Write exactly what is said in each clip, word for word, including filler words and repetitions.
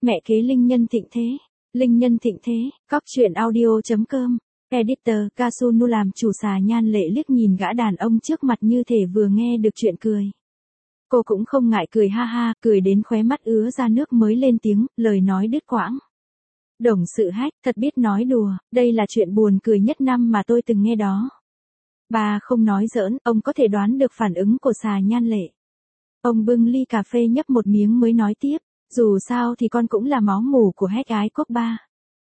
Mẹ kế Linh Nhân Thịnh Thế. Linh Nhân Thịnh Thế, cóc truyện audio chấm com. Editor, Kasunu làm chủ. Xà Nhan Lệ liếc nhìn gã đàn ông trước mặt như thể vừa nghe được chuyện cười. Cô cũng không ngại cười ha ha, cười đến khóe mắt ứa ra nước mới lên tiếng, lời nói đứt quãng. Đồng sự Hách, thật biết nói đùa, đây là chuyện buồn cười nhất năm mà tôi từng nghe đó. Bà không nói giỡn, ông có thể đoán được phản ứng của Xà Nhan Lệ. Ông bưng ly cà phê nhấp một miếng mới nói tiếp, dù sao thì con cũng là máu mủ của Hách ái quốc ba.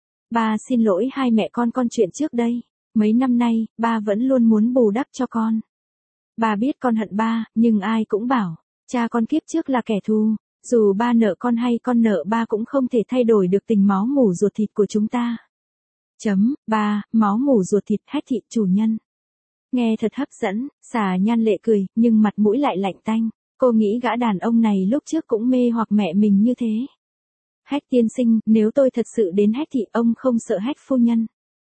Ba xin lỗi hai mẹ con con chuyện trước đây, mấy năm nay, ba vẫn luôn muốn bù đắp cho con. Ba biết con hận ba, nhưng ai cũng bảo, cha con kiếp trước là kẻ thù, dù ba nợ con hay con nợ ba cũng không thể thay đổi được tình máu mủ ruột thịt của chúng ta. Chấm, ba, máu mủ ruột thịt Hách thị chủ nhân. Nghe thật hấp dẫn, Xà Nhan Lệ cười, nhưng mặt mũi lại lạnh tanh. Cô nghĩ gã đàn ông này lúc trước cũng mê hoặc mẹ mình như thế. Hách tiên sinh, nếu tôi thật sự đến Hách thị ông không sợ Hách phu nhân.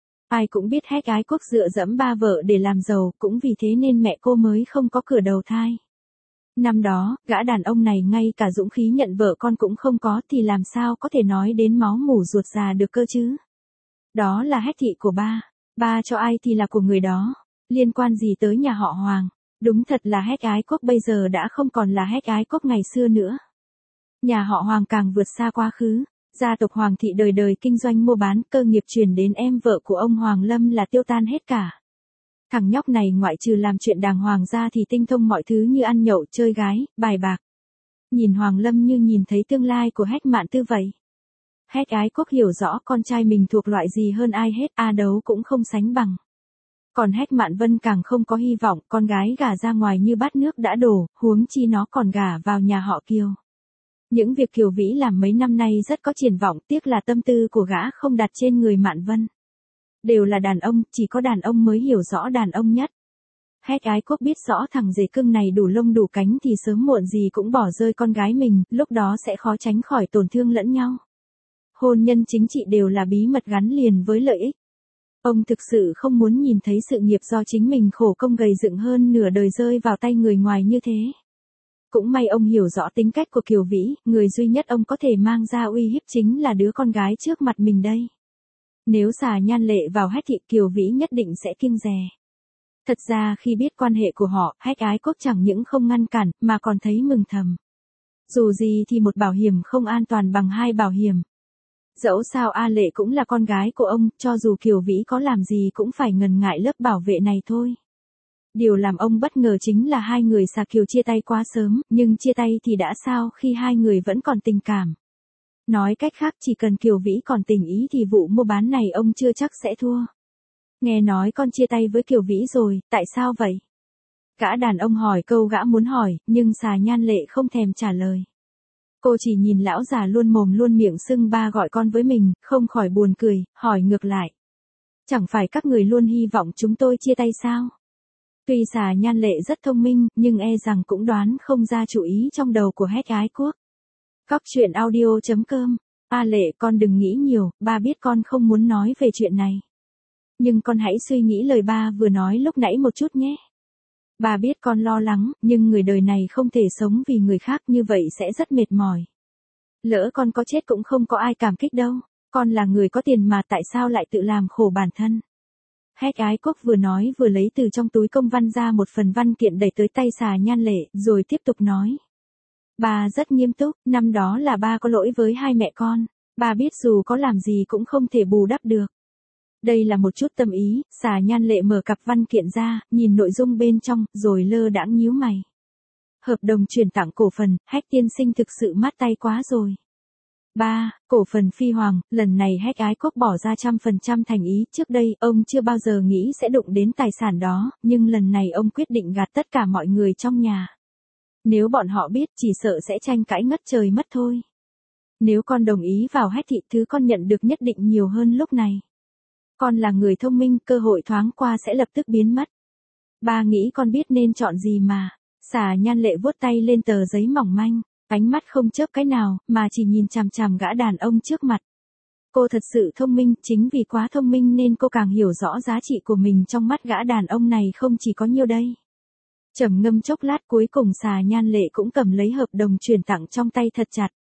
Ai cũng biết Hách ái quốc dựa dẫm ba vợ để làm giàu, cũng vì thế nên mẹ cô mới không có cửa đầu thai. Năm đó, gã đàn ông này ngay cả dũng khí nhận vợ con cũng không có thì làm sao có thể nói đến máu mủ ruột già được cơ chứ. Đó là Hách thị của ba, ba cho ai thì là của người đó, liên quan gì tới nhà họ Hoàng. Đúng thật là Hách ái quốc bây giờ đã không còn là Hách ái quốc ngày xưa nữa. Nhà họ Hoàng càng vượt xa quá khứ, gia tộc Hoàng thị đời đời kinh doanh mua bán, cơ nghiệp truyền đến em vợ của ông Hoàng Lâm là tiêu tan hết cả. Thằng nhóc này ngoại trừ làm chuyện đàng hoàng ra thì tinh thông mọi thứ như ăn nhậu, chơi gái, bài bạc. Nhìn Hoàng Lâm như nhìn thấy tương lai của Hách Mạn Tư vậy. Hách ái quốc hiểu rõ con trai mình thuộc loại gì hơn ai hết, a đấu cũng không sánh bằng. Còn Hách Mạn Vân càng không có hy vọng, con gái gả ra ngoài như bát nước đã đổ, huống chi nó còn gả vào nhà họ Kiều. Những việc Kiều Vĩ làm mấy năm nay rất có triển vọng, tiếc là tâm tư của gã không đặt trên người Mạn Vân. Đều là đàn ông, chỉ có đàn ông mới hiểu rõ đàn ông nhất. Hách ái quốc biết rõ thằng dề cưng này đủ lông đủ cánh thì sớm muộn gì cũng bỏ rơi con gái mình, lúc đó sẽ khó tránh khỏi tổn thương lẫn nhau. Hôn nhân chính trị đều là bí mật gắn liền với lợi ích. Ông thực sự không muốn nhìn thấy sự nghiệp do chính mình khổ công gầy dựng hơn nửa đời rơi vào tay người ngoài như thế. Cũng may ông hiểu rõ tính cách của Kiều Vĩ, người duy nhất ông có thể mang ra uy hiếp chính là đứa con gái trước mặt mình đây. Nếu Xà Nhan Lệ vào Hách thị, Kiều Vĩ nhất định sẽ kiêng dè. Thật ra khi biết quan hệ của họ, Hách ái quốc chẳng những không ngăn cản, mà còn thấy mừng thầm. Dù gì thì một bảo hiểm không an toàn bằng hai bảo hiểm. Dẫu sao A Lệ cũng là con gái của ông, cho dù Kiều Vĩ có làm gì cũng phải ngần ngại lớp bảo vệ này thôi. Điều làm ông bất ngờ chính là hai người Xà Kiều chia tay quá sớm, nhưng chia tay thì đã sao khi hai người vẫn còn tình cảm. Nói cách khác chỉ cần Kiều Vĩ còn tình ý thì vụ mua bán này ông chưa chắc sẽ thua. Nghe nói con chia tay với Kiều Vĩ rồi, tại sao vậy? Gã đàn ông hỏi câu gã muốn hỏi, nhưng Xà Nhan Lệ không thèm trả lời. Cô chỉ nhìn lão già luôn mồm luôn miệng xưng ba gọi con với mình, không khỏi buồn cười, hỏi ngược lại. Chẳng phải các người luôn hy vọng chúng tôi chia tay sao? Tuy Xà Nhan Lệ rất thông minh, nhưng e rằng cũng đoán không ra chủ ý trong đầu của Hách ái quốc. Cóc truyện audio chấm com. A Lệ, con đừng nghĩ nhiều, ba biết con không muốn nói về chuyện này. Nhưng con hãy suy nghĩ lời ba vừa nói lúc nãy một chút nhé. Ba biết con lo lắng, nhưng người đời này không thể sống vì người khác như vậy sẽ rất mệt mỏi. Lỡ con có chết cũng không có ai cảm kích đâu, con là người có tiền mà tại sao lại tự làm khổ bản thân. Hách ái quốc vừa nói vừa lấy từ trong túi công văn ra một phần văn kiện đẩy tới tay Xà Nhan Lệ, rồi tiếp tục nói. Ba rất nghiêm túc, năm đó là ba có lỗi với hai mẹ con, ba biết dù có làm gì cũng không thể bù đắp được. Đây là một chút tâm ý. Xà Nhan Lệ mở cặp văn kiện ra, nhìn nội dung bên trong, rồi lơ đãng nhíu mày. Hợp đồng chuyển tặng cổ phần, Hách tiên sinh thực sự mát tay quá rồi. Ba, cổ phần Phi Hoàng, lần này Hách ái quốc bỏ ra trăm phần trăm thành ý, trước đây ông chưa bao giờ nghĩ sẽ đụng đến tài sản đó, nhưng lần này ông quyết định gạt tất cả mọi người trong nhà. Nếu bọn họ biết chỉ sợ sẽ tranh cãi ngất trời mất thôi. Nếu con đồng ý vào Hách thị, thứ con nhận được nhất định nhiều hơn lúc này. Con là người thông minh, cơ hội thoáng qua sẽ lập tức biến mất. Ba nghĩ con biết nên chọn gì mà. Xà Nhan Lệ vuốt tay lên tờ giấy mỏng manh, ánh mắt không chớp cái nào, mà chỉ nhìn chằm chằm gã đàn ông trước mặt. Cô thật sự thông minh, chính vì quá thông minh nên cô càng hiểu rõ giá trị của mình trong mắt gã đàn ông này không chỉ có nhiêu đây. Trầm ngâm chốc lát cuối cùng Xà Nhan Lệ cũng cầm lấy hợp đồng chuyển tặng trong tay thật chặt.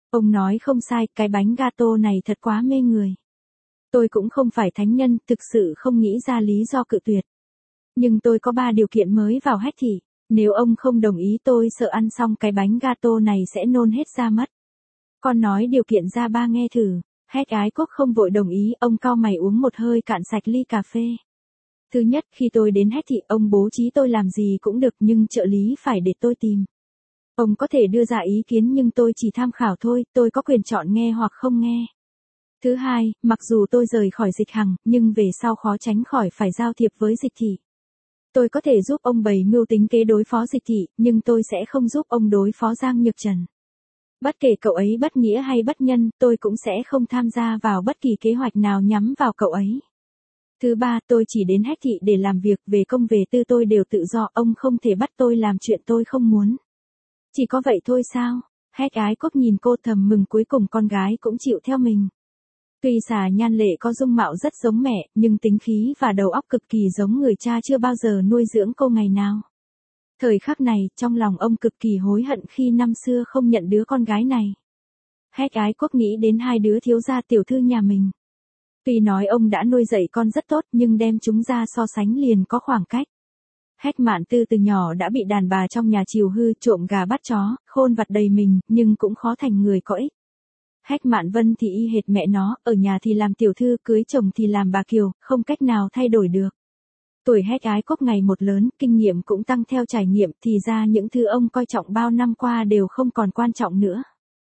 Ông nói không sai, cái bánh gato này thật quá mê người. Tôi cũng không phải thánh nhân, thực sự không nghĩ ra lý do cự tuyệt. Nhưng tôi có ba điều kiện mới vào hét thị. Nếu ông không đồng ý tôi sợ ăn xong cái bánh gato này sẽ nôn hết ra mất. Con nói điều kiện ra ba nghe thử. Hét ái quốc không vội đồng ý, ông cau mày uống một hơi cạn sạch ly cà phê. Thứ nhất, khi tôi đến hét thị, ông bố trí tôi làm gì cũng được nhưng trợ lý phải để tôi tìm. Ông có thể đưa ra ý kiến nhưng tôi chỉ tham khảo thôi, tôi có quyền chọn nghe hoặc không nghe. Thứ hai, mặc dù tôi rời khỏi Dịch Hằng, nhưng về sau khó tránh khỏi phải giao thiệp với Dịch Thị. Tôi có thể giúp ông bày mưu tính kế đối phó Dịch Thị, nhưng tôi sẽ không giúp ông đối phó Giang Nhược Trần. Bất kể cậu ấy bất nghĩa hay bất nhân, tôi cũng sẽ không tham gia vào bất kỳ kế hoạch nào nhắm vào cậu ấy. Thứ ba, tôi chỉ đến hét thị để làm việc, về công về tư tôi đều tự do, ông không thể bắt tôi làm chuyện tôi không muốn. Chỉ có vậy thôi sao? Hét ái quốc nhìn cô thầm mừng cuối cùng con gái cũng chịu theo mình. Tuy Xà Nhan Lệ có dung mạo rất giống mẹ, nhưng tính khí và đầu óc cực kỳ giống người cha chưa bao giờ nuôi dưỡng cô ngày nào. Thời khắc này, trong lòng ông cực kỳ hối hận khi năm xưa không nhận đứa con gái này. Hét ái quốc nghĩ đến hai đứa thiếu gia tiểu thư nhà mình. Tuy nói ông đã nuôi dạy con rất tốt nhưng đem chúng ra so sánh liền có khoảng cách. Hét Mạn Tư từ nhỏ đã bị đàn bà trong nhà chiều hư, trộm gà bắt chó, khôn vặt đầy mình, nhưng cũng khó thành người có ích. Hét Mạn Vân thì y hệt mẹ nó, ở nhà thì làm tiểu thư, cưới chồng thì làm bà kiều, không cách nào thay đổi được. Tuổi Hét ái quốc ngày một lớn, kinh nghiệm cũng tăng theo trải nghiệm, thì ra những thứ ông coi trọng bao năm qua đều không còn quan trọng nữa.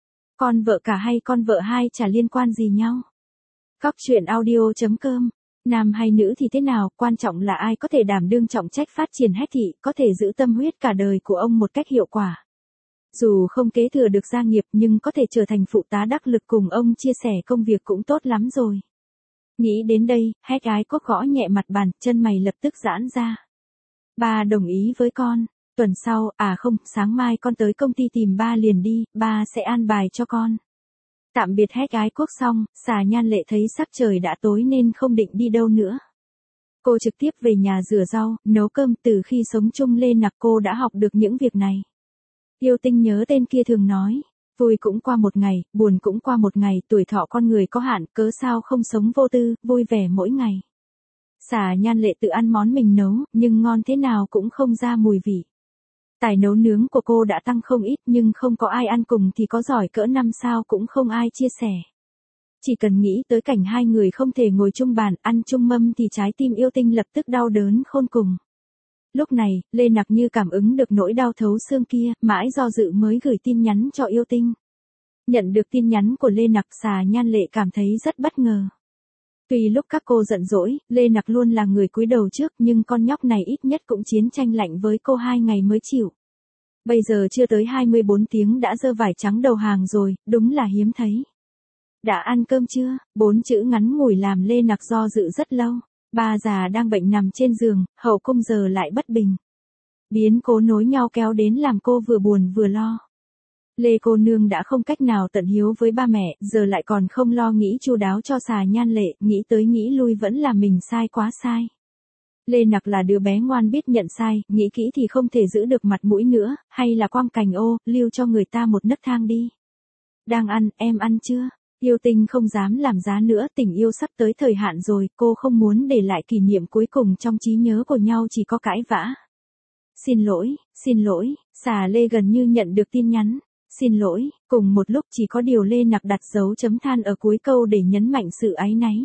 Con vợ cả hay con vợ hai chả liên quan gì nhau. Góc truyện audio chấm com. Nam hay nữ thì thế nào, quan trọng là ai có thể đảm đương trọng trách phát triển hét thị, có thể giữ tâm huyết cả đời của ông một cách hiệu quả. Dù không kế thừa được gia nghiệp nhưng có thể trở thành phụ tá đắc lực cùng ông chia sẻ công việc cũng tốt lắm rồi. Nghĩ đến đây, Hét ái quốc gõ nhẹ mặt bàn, chân mày lập tức giãn ra. Ba đồng ý với con. Tuần sau, à không, sáng mai con tới công ty tìm ba liền đi, ba sẽ an bài cho con. Tạm biệt Hét ái quốc xong, Xà Nhan Lệ thấy sắc trời đã tối nên không định đi đâu nữa. Cô trực tiếp về nhà rửa rau, nấu cơm, từ khi sống chung Lê Nặc cô đã học được những việc này. Yêu Tinh nhớ tên kia thường nói, vui cũng qua một ngày, buồn cũng qua một ngày, tuổi thọ con người có hạn, cớ sao không sống vô tư, vui vẻ mỗi ngày. Xà Nhan Lệ tự ăn món mình nấu, nhưng ngon thế nào cũng không ra mùi vị. Tài nấu nướng của cô đã tăng không ít nhưng không có ai ăn cùng thì có giỏi cỡ năm sao cũng không ai chia sẻ. Chỉ cần nghĩ tới cảnh hai người không thể ngồi chung bàn, ăn chung mâm thì trái tim Yêu Tinh lập tức đau đớn khôn cùng. Lúc này, Lê Nặc như cảm ứng được nỗi đau thấu xương kia, mãi do dự mới gửi tin nhắn cho Yêu Tinh. Nhận được tin nhắn của Lê Nặc, Xà Nhan Lệ cảm thấy rất bất ngờ. Tuy lúc các cô giận dỗi, Lê Nặc luôn là người cúi đầu trước nhưng con nhóc này ít nhất cũng chiến tranh lạnh với cô hai ngày mới chịu. Bây giờ chưa tới hai mươi bốn tiếng đã giơ vải trắng đầu hàng rồi, đúng là hiếm thấy. Đã ăn cơm chưa? Bốn chữ ngắn ngủi làm Lê Nặc do dự rất lâu. Ba già đang bệnh nằm trên giường, hậu cung giờ lại bất bình. Biến cố nối nhau kéo đến làm cô vừa buồn vừa lo. Lê cô nương đã không cách nào tận hiếu với ba mẹ, giờ lại còn không lo nghĩ chu đáo cho Xà Nhan Lệ, nghĩ tới nghĩ lui vẫn là mình sai quá sai. Lê Nặc là đứa bé ngoan biết nhận sai, nghĩ kỹ thì không thể giữ được mặt mũi nữa, hay là quăng cành ô, lưu cho người ta một nấc thang đi. Đang ăn, em ăn chưa? Yêu Tinh không dám làm giá nữa, tình yêu sắp tới thời hạn rồi, cô không muốn để lại kỷ niệm cuối cùng trong trí nhớ của nhau chỉ có cãi vã. Xin lỗi, xin lỗi, Xà Lê gần như nhận được tin nhắn. Xin lỗi, cùng một lúc chỉ có điều Lê Nặc đặt dấu chấm than ở cuối câu để nhấn mạnh sự áy náy.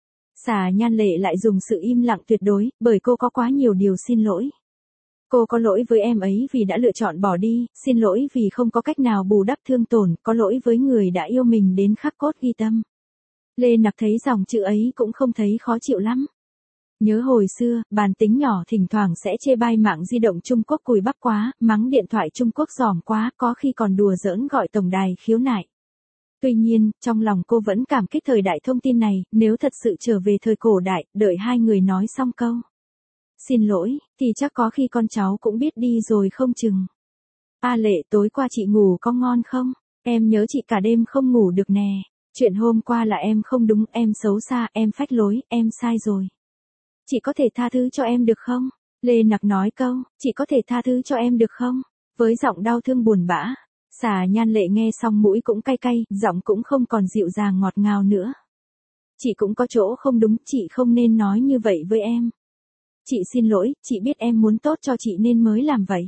Xà Nhan Lệ lại dùng sự im lặng tuyệt đối, bởi cô có quá nhiều điều xin lỗi. Cô có lỗi với em ấy vì đã lựa chọn bỏ đi, xin lỗi vì không có cách nào bù đắp thương tổn, có lỗi với người đã yêu mình đến khắc cốt ghi tâm. Lê Nặc thấy dòng chữ ấy cũng không thấy khó chịu lắm. Nhớ hồi xưa, bàn tính nhỏ thỉnh thoảng sẽ chê bai mạng di động Trung Quốc cùi bắp quá, mắng điện thoại Trung Quốc giỏm quá, có khi còn đùa giỡn gọi tổng đài khiếu nại. Tuy nhiên, trong lòng cô vẫn cảm kích thời đại thông tin này, nếu thật sự trở về thời cổ đại, đợi hai người nói xong câu xin lỗi, thì chắc có khi con cháu cũng biết đi rồi không chừng. A Lệ, tối qua chị ngủ có ngon không? Em nhớ chị cả đêm không ngủ được nè. Chuyện hôm qua là em không đúng, em xấu xa, em phách lối, em sai rồi. Chị có thể tha thứ cho em được không? Lê Nặc nói câu, chị có thể tha thứ cho em được không? Với giọng đau thương buồn bã. Xà Nhan Lệ nghe xong mũi cũng cay cay, giọng cũng không còn dịu dàng ngọt ngào nữa. Chị cũng có chỗ không đúng, chị không nên nói như vậy với em. Chị xin lỗi, chị biết em muốn tốt cho chị nên mới làm vậy.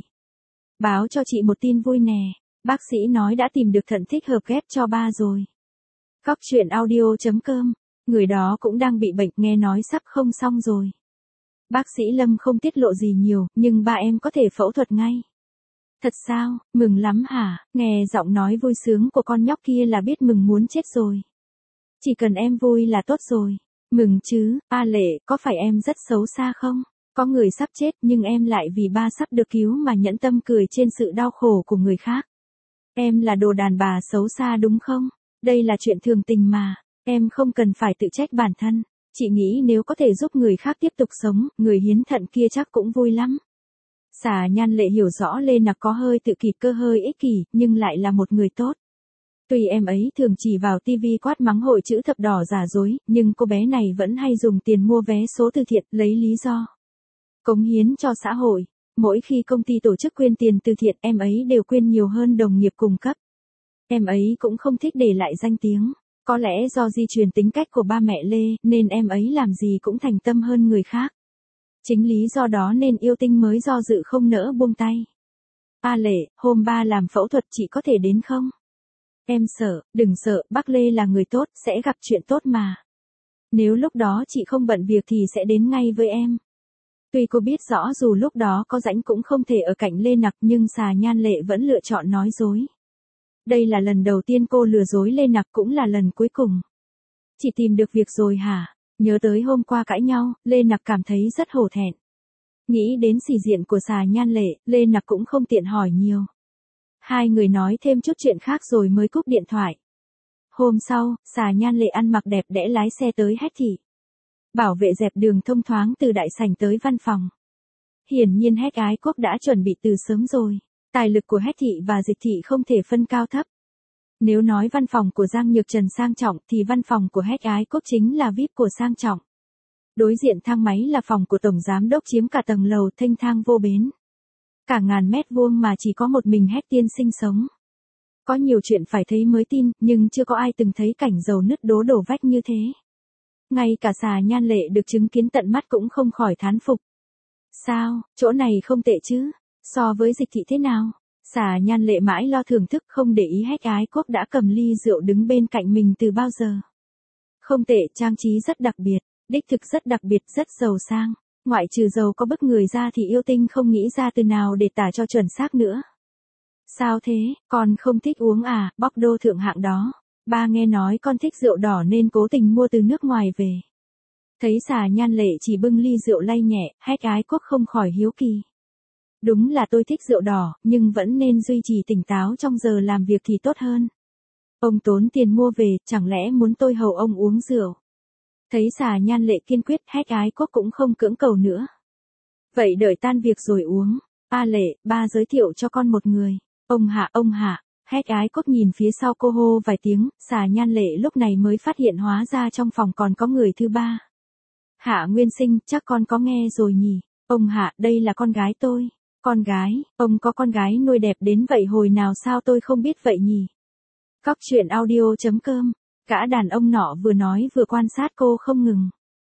Báo cho chị một tin vui nè, bác sĩ nói đã tìm được thận thích hợp ghép cho ba rồi. Cóc truyện audio chấm com, người đó cũng đang bị bệnh, nghe nói sắp không xong rồi. Bác sĩ Lâm không tiết lộ gì nhiều, nhưng ba em có thể phẫu thuật ngay. Thật sao, mừng lắm hả? Nghe giọng nói vui sướng của con nhóc kia là biết mừng muốn chết rồi. Chỉ cần em vui là tốt rồi. Mừng chứ, A Lệ, có phải em rất xấu xa không? Có người sắp chết nhưng em lại vì ba sắp được cứu mà nhẫn tâm cười trên sự đau khổ của người khác. Em là đồ đàn bà xấu xa đúng không? Đây là chuyện thường tình mà, em không cần phải tự trách bản thân. Chị nghĩ nếu có thể giúp người khác tiếp tục sống, người hiến thận kia chắc cũng vui lắm. Xà Nhan Lệ hiểu rõ Lê Nặc có hơi tự kỷ cơ hơi ích kỷ, nhưng lại là một người tốt. Tuy em ấy thường chỉ vào tivi quát mắng hội chữ thập đỏ giả dối, nhưng cô bé này vẫn hay dùng tiền mua vé số từ thiện, lấy lý do cống hiến cho xã hội. Mỗi khi công ty tổ chức quyên tiền từ thiện, em ấy đều quyên nhiều hơn đồng nghiệp cùng cấp. Em ấy cũng không thích để lại danh tiếng. Có lẽ do di truyền tính cách của ba mẹ Lê, nên em ấy làm gì cũng thành tâm hơn người khác. Chính lý do đó nên yêu tinh mới do dự không nỡ buông tay. A Lệ, hôm ba làm phẫu thuật chị có thể đến không? Em sợ, đừng sợ, bác Lê là người tốt, sẽ gặp chuyện tốt mà. Nếu lúc đó chị không bận việc thì sẽ đến ngay với em. Tuy cô biết rõ dù lúc đó có rảnh cũng không thể ở cạnh Lê Nặc, nhưng Xà Nhan Lệ vẫn lựa chọn nói dối. Đây là lần đầu tiên cô lừa dối Lê Nặc, cũng là lần cuối cùng. Chị tìm được việc rồi hả? Nhớ tới hôm qua cãi nhau, Lê Nặc cảm thấy rất hổ thẹn. Nghĩ đến sĩ diện của Xà Nhan Lệ, Lê Nặc cũng không tiện hỏi nhiều. Hai người nói thêm chút chuyện khác rồi mới cúp điện thoại. Hôm sau, Xà Nhan Lệ ăn mặc đẹp đẽ lái xe tới Hách Thị. Bảo vệ dẹp đường thông thoáng từ đại sảnh tới văn phòng. Hiển nhiên Hách Ái Quốc đã chuẩn bị từ sớm rồi. Tài lực của Hách Thị và Dịch Thị không thể phân cao thấp. Nếu nói văn phòng của Giang Nhược Trần sang trọng thì văn phòng của Hách Ái Quốc chính là vi ai pi của sang trọng. Đối diện thang máy là phòng của Tổng Giám Đốc chiếm cả tầng lầu thênh thang vô bến. Cả ngàn mét vuông mà chỉ có một mình Hách tiên sinh sống. Có nhiều chuyện phải thấy mới tin, nhưng chưa có ai từng thấy cảnh dầu nứt đố đổ vách như thế. Ngay cả Xà Nhan Lệ được chứng kiến tận mắt cũng không khỏi thán phục. Sao, chỗ này không tệ chứ? So với Dịch Thị thế nào? Xà Nhan Lệ mãi lo thưởng thức, không để ý Hách Ái Quốc đã cầm ly rượu đứng bên cạnh mình từ bao giờ. Không tệ, trang trí rất đặc biệt, đích thực rất đặc biệt, rất giàu sang. Ngoại trừ giàu có bức người ra thì yêu tinh không nghĩ ra từ nào để tả cho chuẩn xác nữa. Sao thế, con không thích uống à, bóc đô thượng hạng đó. Ba nghe nói con thích rượu đỏ nên cố tình mua từ nước ngoài về. Thấy Xà Nhan Lệ chỉ bưng ly rượu lay nhẹ, Hách Ái Quốc không khỏi hiếu kỳ. Đúng là tôi thích rượu đỏ, nhưng vẫn nên duy trì tỉnh táo trong giờ làm việc thì tốt hơn. Ông tốn tiền mua về, chẳng lẽ muốn tôi hầu ông uống rượu? Thấy Xà Nhan Lệ kiên quyết, Hách Ái Quốc cũng không cưỡng cầu nữa. Vậy đợi tan việc rồi uống. A Lệ, ba giới thiệu cho con một người. Ông Hạ, ông Hạ. Hách Ái Quốc nhìn phía sau cô hô vài tiếng, Xà Nhan Lệ lúc này mới phát hiện hóa ra trong phòng còn có người thứ ba. Hạ Nguyên Sinh, chắc con có nghe rồi nhỉ? Ông Hạ, đây là con gái tôi. Con gái, ông có con gái nuôi đẹp đến vậy hồi nào sao tôi không biết vậy nhỉ? Cóc truyện audio chấm com, gã đàn ông nọ vừa nói vừa quan sát cô không ngừng.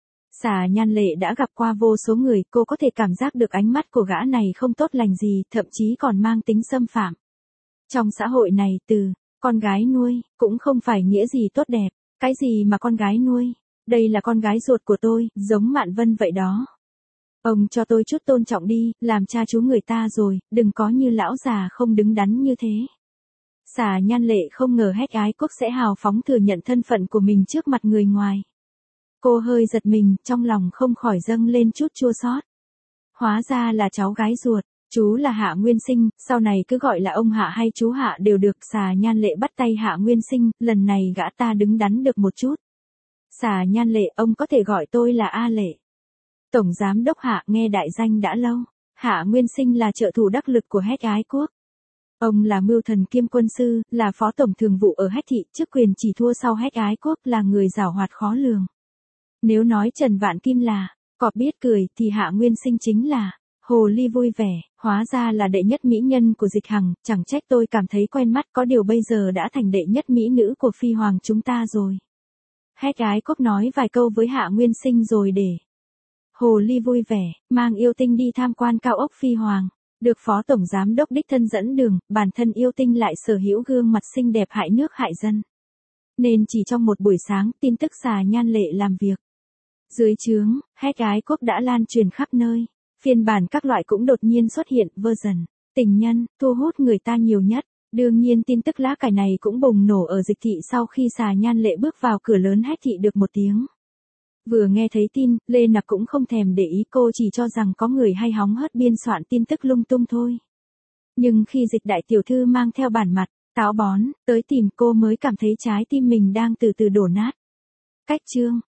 Xà Nhan Lệ đã gặp qua vô số người, cô có thể cảm giác được ánh mắt của gã này không tốt lành gì, thậm chí còn mang tính xâm phạm. Trong xã hội này, từ con gái nuôi cũng không phải nghĩa gì tốt đẹp. Cái gì mà con gái nuôi? Đây là con gái ruột của tôi, giống Mạn Vân vậy đó. Ông cho tôi chút tôn trọng đi, làm cha chú người ta rồi, đừng có như lão già không đứng đắn như thế. Xà Nhan Lệ không ngờ Hách Ái Quốc sẽ hào phóng thừa nhận thân phận của mình trước mặt người ngoài. Cô hơi giật mình, trong lòng không khỏi dâng lên chút chua xót. Hóa ra là cháu gái ruột, chú là Hạ Nguyên Sinh, sau này cứ gọi là ông Hạ hay chú Hạ đều được. Xà Nhan Lệ bắt tay Hạ Nguyên Sinh, lần này gã ta đứng đắn được một chút. Xà Nhan Lệ, ông có thể gọi tôi là A Lệ. Tổng Giám Đốc Hạ nghe đại danh đã lâu. Hạ Nguyên Sinh là trợ thủ đắc lực của Hách Ái Quốc. Ông là mưu thần kiêm quân sư, là phó tổng thường vụ ở Hách Thị, chức quyền chỉ thua sau Hách Ái Quốc, là người giảo hoạt khó lường. Nếu nói Trần Vạn Kim là cọp biết cười thì Hạ Nguyên Sinh chính là Hồ ly vui vẻ, hóa ra là đệ nhất mỹ nhân của Dịch Hằng, chẳng trách tôi cảm thấy quen mắt, có điều bây giờ đã thành đệ nhất mỹ nữ của phi hoàng chúng ta rồi. Hét gái cốc nói vài câu với Hạ Nguyên Sinh rồi để Hồ ly vui vẻ, mang yêu tinh đi tham quan cao ốc phi hoàng. Được phó tổng giám đốc đích thân dẫn đường, bản thân yêu tinh lại sở hữu gương mặt xinh đẹp hại nước hại dân. Nên chỉ trong một buổi sáng, tin tức xà nhan lệ làm việc dưới trướng, hét gái cốc đã lan truyền khắp nơi. Phiên bản các loại cũng đột nhiên xuất hiện, version tình nhân, thu hút người ta nhiều nhất. Đương nhiên tin tức lá cải này cũng bùng nổ ở Dịch thị sau khi xà nhan lệ bước vào cửa lớn hét thị được một tiếng. Vừa nghe thấy tin, Lê Nặc cũng không thèm để ý, cô chỉ cho rằng có người hay hóng hớt biên soạn tin tức lung tung thôi. Nhưng khi Dịch đại tiểu thư mang theo bản mặt, táo bón, tới tìm cô mới cảm thấy trái tim mình đang từ từ đổ nát. Cách chương